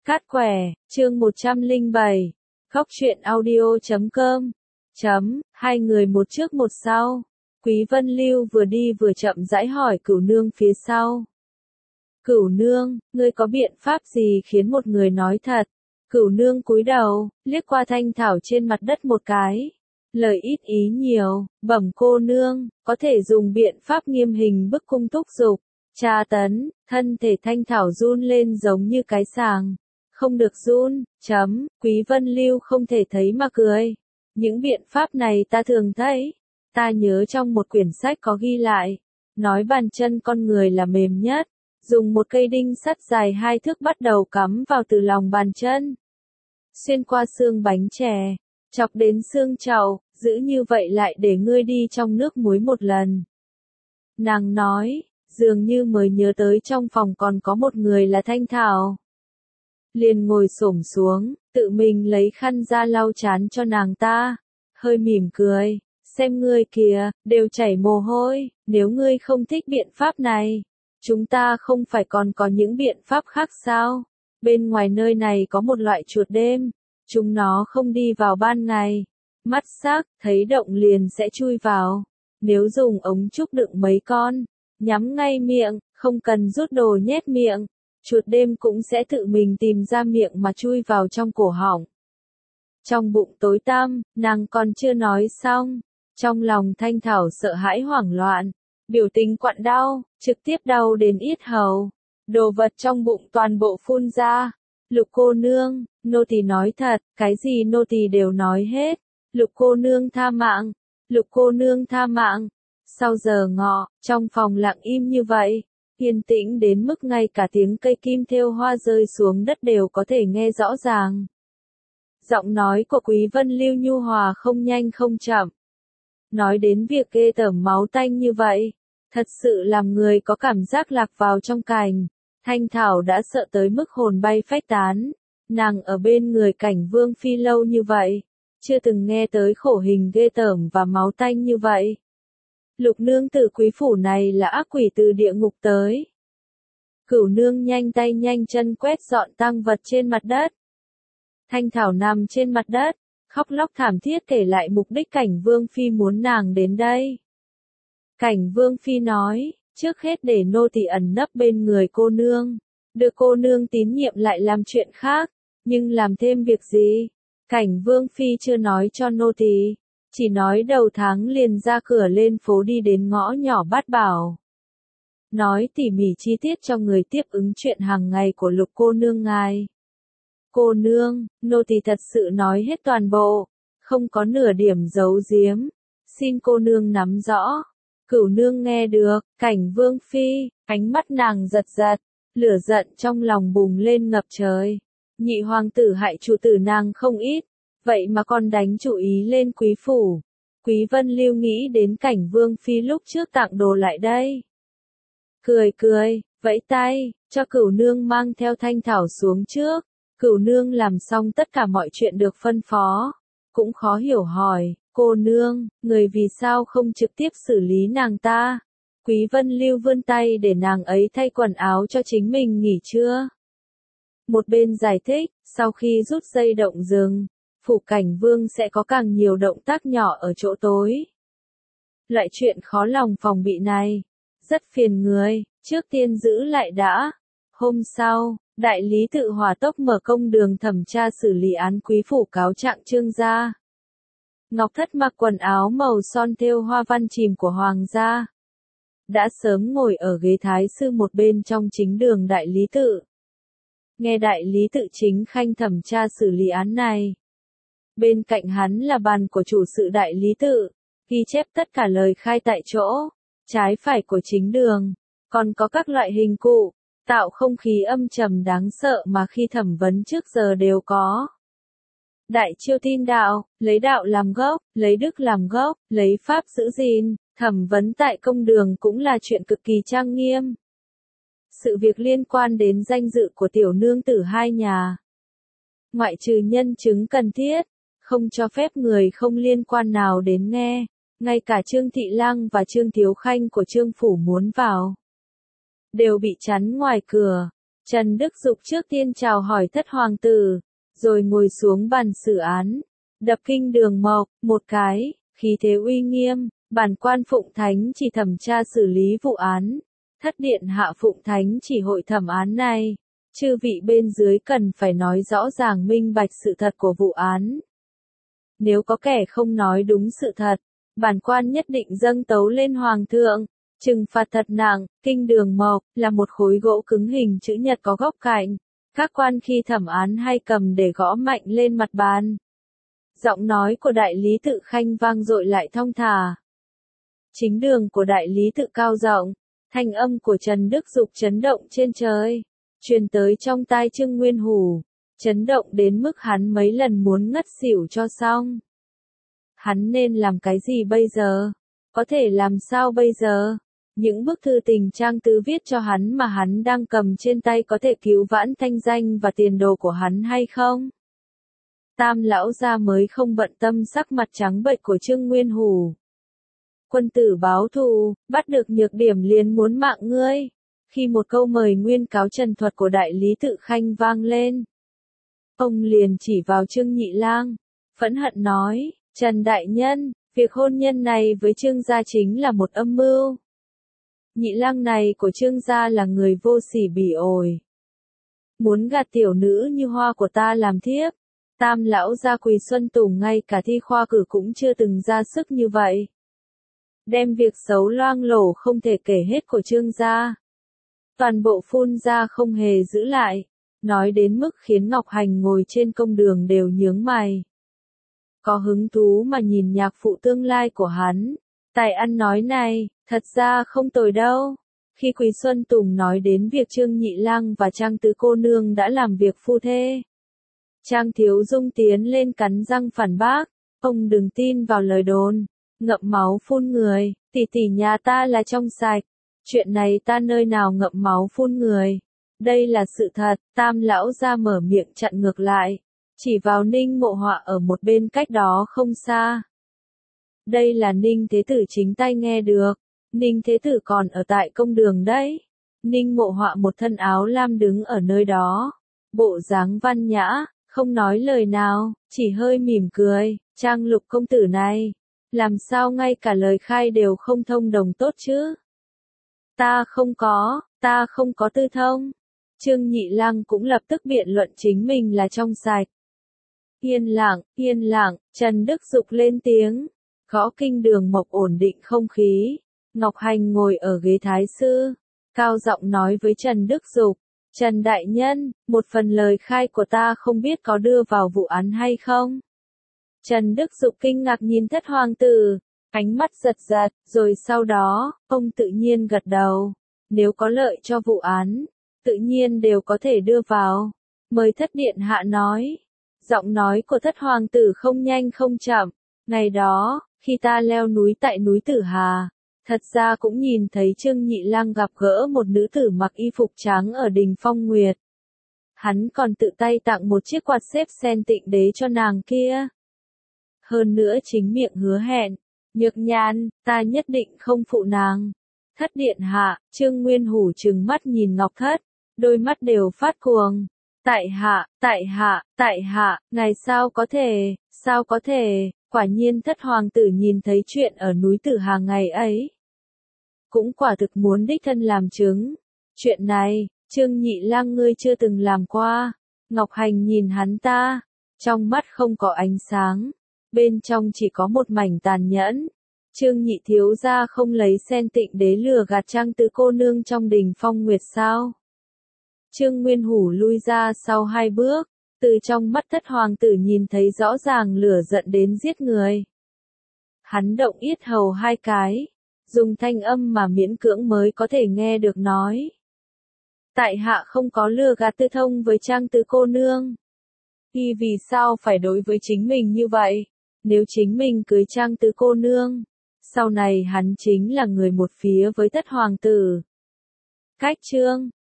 Cát quẻ, chương 107. Góc truyện audio.com. Hai người một trước một sau. Quý Vân Lưu vừa đi vừa chậm rãi hỏi Cửu Nương phía sau. Cửu Nương, ngươi có biện pháp gì khiến một người nói thật? Cửu Nương cúi đầu, liếc qua thanh thảo trên mặt đất một cái. Lời ít ý nhiều, bẩm cô nương, có thể dùng biện pháp nghiêm hình bức cung thúc giục, tra tấn, thân thể thanh thảo run lên giống như cái sàng. Không được run, Quý Vân Lưu không thể thấy mà cười. Những biện pháp này ta thường thấy. Ta nhớ trong một quyển sách có ghi lại, nói bàn chân con người là mềm nhất, dùng một cây đinh sắt dài 2 thước bắt đầu cắm vào từ lòng bàn chân, xuyên qua xương bánh chè, chọc đến xương chậu, giữ như vậy lại để ngươi đi trong nước muối một lần. Nàng nói, dường như mới nhớ tới trong phòng còn có một người là Thanh Thảo. Liền ngồi xổm xuống, tự mình lấy khăn ra lau trán cho nàng ta, hơi mỉm cười, xem ngươi kìa, đều chảy mồ hôi, nếu ngươi không thích biện pháp này, chúng ta không phải còn có những biện pháp khác sao? Bên ngoài nơi này có một loại chuột đêm, chúng nó không đi vào ban ngày, mắt sắc, thấy động liền sẽ chui vào. Nếu dùng ống trúc đựng mấy con, nhắm ngay miệng, không cần rút đồ nhét miệng, chuột đêm cũng sẽ tự mình tìm ra miệng mà chui vào trong cổ họng. Trong bụng tối tăm, nàng còn chưa nói xong, trong lòng Thanh Thảo sợ hãi hoảng loạn, biểu tình quặn đau, trực tiếp đau đến yết hầu, đồ vật trong bụng toàn bộ phun ra. Lục cô nương, nô tỳ nói thật, cái gì nô tỳ đều nói hết. Lục cô nương tha mạng, lục cô nương tha mạng. Sau giờ ngọ, trong phòng lặng im như vậy, yên tĩnh đến mức ngay cả tiếng cây kim thêu hoa rơi xuống đất đều có thể nghe rõ ràng. Giọng nói của Quý Vân Lưu nhu hòa không nhanh không chậm. Nói đến việc ghê tởm máu tanh như vậy, thật sự làm người có cảm giác lạc vào trong cành. Thanh Thảo đã sợ tới mức hồn bay phách tán. Nàng ở bên người Cảnh Vương Phi lâu như vậy, chưa từng nghe tới khổ hình ghê tởm và máu tanh như vậy. Lục nương tử quý phủ này là ác quỷ từ địa ngục tới. Cửu nương nhanh tay nhanh chân quét dọn tang vật trên mặt đất. Thanh Thảo nằm trên mặt đất, khóc lóc thảm thiết kể lại mục đích Cảnh Vương Phi muốn nàng đến đây. Cảnh Vương Phi nói, trước hết để nô tỳ ẩn nấp bên người cô nương, được cô nương tín nhiệm lại làm chuyện khác, nhưng làm thêm việc gì? Cảnh Vương Phi chưa nói cho nô tỳ, chỉ nói đầu tháng liền ra cửa lên phố đi đến ngõ nhỏ Bát Bảo. Nói tỉ mỉ chi tiết cho người tiếp ứng chuyện hàng ngày của lục cô nương ngài. Cô nương, nô tỳ thật sự nói hết toàn bộ, không có nửa điểm giấu giếm, xin cô nương nắm rõ. Cửu nương nghe được, Cảnh Vương Phi, ánh mắt nàng giật giật, lửa giận trong lòng bùng lên ngập trời. Nhị hoàng tử hại chủ tử nàng không ít, vậy mà còn đánh chủ ý lên quý phủ. Quý Vân Lưu nghĩ đến Cảnh Vương Phi lúc trước tặng đồ lại đây. Cười cười, vẫy tay, cho Cửu nương mang theo Thanh Thảo xuống trước. Cửu nương làm xong tất cả mọi chuyện được phân phó, cũng khó hiểu hỏi, cô nương, người vì sao không trực tiếp xử lý nàng ta? Quý Vân Lưu vươn tay để nàng ấy thay quần áo cho chính mình nghỉ trưa. Một bên giải thích, sau khi rút dây động rừng, phủ Cảnh Vương sẽ có càng nhiều động tác nhỏ ở chỗ tối. Loại chuyện khó lòng phòng bị này, rất phiền người, trước tiên giữ lại đã. Hôm sau, đại lý tự hỏa tốc mở công đường thẩm tra xử lý án quý phủ cáo trạng Trương gia. Ngọc Thất mặc quần áo màu son thêu hoa văn chìm của hoàng gia, đã sớm ngồi ở ghế thái sư một bên trong chính đường đại lý tự. Nghe đại lý tự chính khanh thẩm tra xử lý án này. Bên cạnh hắn là bàn của chủ sự đại lý tự, ghi chép tất cả lời khai tại chỗ, trái phải của chính đường, còn có các loại hình cụ, tạo không khí âm trầm đáng sợ mà khi thẩm vấn trước giờ đều có. Đại chiêu tin đạo, lấy đạo làm gốc, lấy đức làm gốc, lấy pháp giữ gìn, thẩm vấn tại công đường cũng là chuyện cực kỳ trang nghiêm. Sự việc liên quan đến danh dự của tiểu nương tử hai nhà. Ngoại trừ nhân chứng cần thiết, không cho phép người không liên quan nào đến nghe, ngay cả Trương Thị Lang và Trương Thiếu Khanh của Trương Phủ muốn vào. Đều bị chắn ngoài cửa. Trần Đức Dục trước tiên chào hỏi thất hoàng tử, rồi ngồi xuống bàn xử án, đập kinh đường mộc, một cái, khí thế uy nghiêm, bản quan Phụng Thánh chỉ thẩm tra xử lý vụ án, thất điện hạ Phụng Thánh chỉ hội thẩm án này, chư vị bên dưới cần phải nói rõ ràng minh bạch sự thật của vụ án. Nếu có kẻ không nói đúng sự thật, bản quan nhất định dâng tấu lên hoàng thượng, trừng phạt thật nặng. Kinh đường mộc là một khối gỗ cứng hình chữ nhật có góc cạnh, các quan khi thẩm án hay cầm để gõ mạnh lên mặt bàn. Giọng nói của đại lý Tự Khanh vang dội lại thong thả. Chính đường của đại lý Tự cao rộng, thanh âm của Trần Đức Dục chấn động trên trời, truyền tới trong tai Trương Nguyên Hủ, chấn động đến mức hắn mấy lần muốn ngất xỉu cho xong. Hắn nên làm cái gì bây giờ? Có thể làm sao bây giờ? Những bức thư tình Trang Tứ viết cho hắn mà hắn đang cầm trên tay có thể cứu vãn thanh danh và tiền đồ của hắn hay không? Tam lão gia mới không bận tâm sắc mặt trắng bệch của Trương Nguyên Hủ. Quân tử báo thù, bắt được nhược điểm liền muốn mạng ngươi. Khi một câu mời nguyên cáo trần thuật của đại lý Tự Khanh vang lên, ông liền chỉ vào Trương Nhị Lang, phẫn hận nói, Trần đại nhân, việc hôn nhân này với Trương gia chính là một âm mưu. Nhị Lang này của Trương gia là người vô sỉ bỉ ổi, muốn gạt tiểu nữ như Hoa của ta làm thiếp. Tam lão gia Quỳ Xuân Tùng ngay cả thi khoa cử cũng chưa từng ra sức như vậy. Đem việc xấu loang lổ không thể kể hết của Trương gia, toàn bộ phun ra không hề giữ lại, nói đến mức khiến Ngọc Hành ngồi trên công đường đều nhướng mày. Có hứng thú mà nhìn nhạc phụ tương lai của hắn. Tài ăn nói này, thật ra không tồi đâu. Khi Quỳ Xuân Tùng nói đến việc Trương Nhị Lang và Trang Tứ cô nương đã làm việc phu thê, Trang Thiếu Dung tiến lên cắn răng phản bác, ông đừng tin vào lời đồn, ngậm máu phun người, tỷ tỷ nhà ta là trong sạch, chuyện này ta nơi nào ngậm máu phun người, đây là sự thật. Tam lão gia mở miệng chặn ngược lại, chỉ vào Ninh Mộ Họa ở một bên cách đó không xa. Đây là Ninh Thế Tử chính tay nghe được, Ninh Thế Tử còn ở tại công đường đấy. Ninh Mộ Họa một thân áo lam đứng ở nơi đó, bộ dáng văn nhã, không nói lời nào, chỉ hơi mỉm cười. Trang Lục công tử này, làm sao ngay cả lời khai đều không thông đồng tốt chứ? Ta không có tư thông. Trương Nhị Lang cũng lập tức biện luận chính mình là trong sạch. Yên lặng, Trần Đức Dục lên tiếng, gõ kinh đường mộc ổn định không khí. Ngọc Hành ngồi ở ghế thái sư, cao giọng nói với Trần Đức Dục, Trần đại nhân, một phần lời khai của ta không biết có đưa vào vụ án hay không? Trần Đức Dục kinh ngạc nhìn thất hoàng tử, ánh mắt giật giật, rồi sau đó, ông tự nhiên gật đầu. Nếu có lợi cho vụ án, tự nhiên đều có thể đưa vào. Mời thất điện hạ nói. Giọng nói của thất hoàng tử không nhanh không chậm. Ngày đó, khi ta leo núi tại núi Tử Hà, thật ra cũng nhìn thấy Trương Nhị Lang gặp gỡ một nữ tử mặc y phục trắng ở đình Phong Nguyệt. Hắn còn tự tay tặng một chiếc quạt xếp sen tịnh đế cho nàng kia. Hơn nữa chính miệng hứa hẹn, Nhược Nhan, ta nhất định không phụ nàng. Thất điện hạ, Trương Nguyên Hủ trừng mắt nhìn Ngọc Thất, đôi mắt đều phát cuồng. Tại hạ, ngài sao có thể, quả nhiên thất hoàng tử nhìn thấy chuyện ở núi Tử Hà ngày ấy. Cũng quả thực muốn đích thân làm chứng. Chuyện này, Trương Nhị Lang ngươi chưa từng làm qua. Ngọc Hành nhìn hắn ta, trong mắt không có ánh sáng, bên trong chỉ có một mảnh tàn nhẫn. Trương Nhị thiếu gia không lấy sen tịnh đế lừa gạt Trang Tứ cô nương trong đình Phong Nguyệt sao? Trương Nguyên Hủ lui ra sau 2 bước, từ trong mắt thất hoàng tử nhìn thấy rõ ràng lửa giận đến giết người. Hắn động yết hầu 2 cái, dùng thanh âm mà miễn cưỡng mới có thể nghe được nói. Tại hạ không có lừa gạt tư thông với Trang Tứ cô nương. Y vì sao phải đối với chính mình như vậy? Nếu chính mình cưới Trang Tứ cô nương, sau này hắn chính là người một phía với thất hoàng tử. Cách chương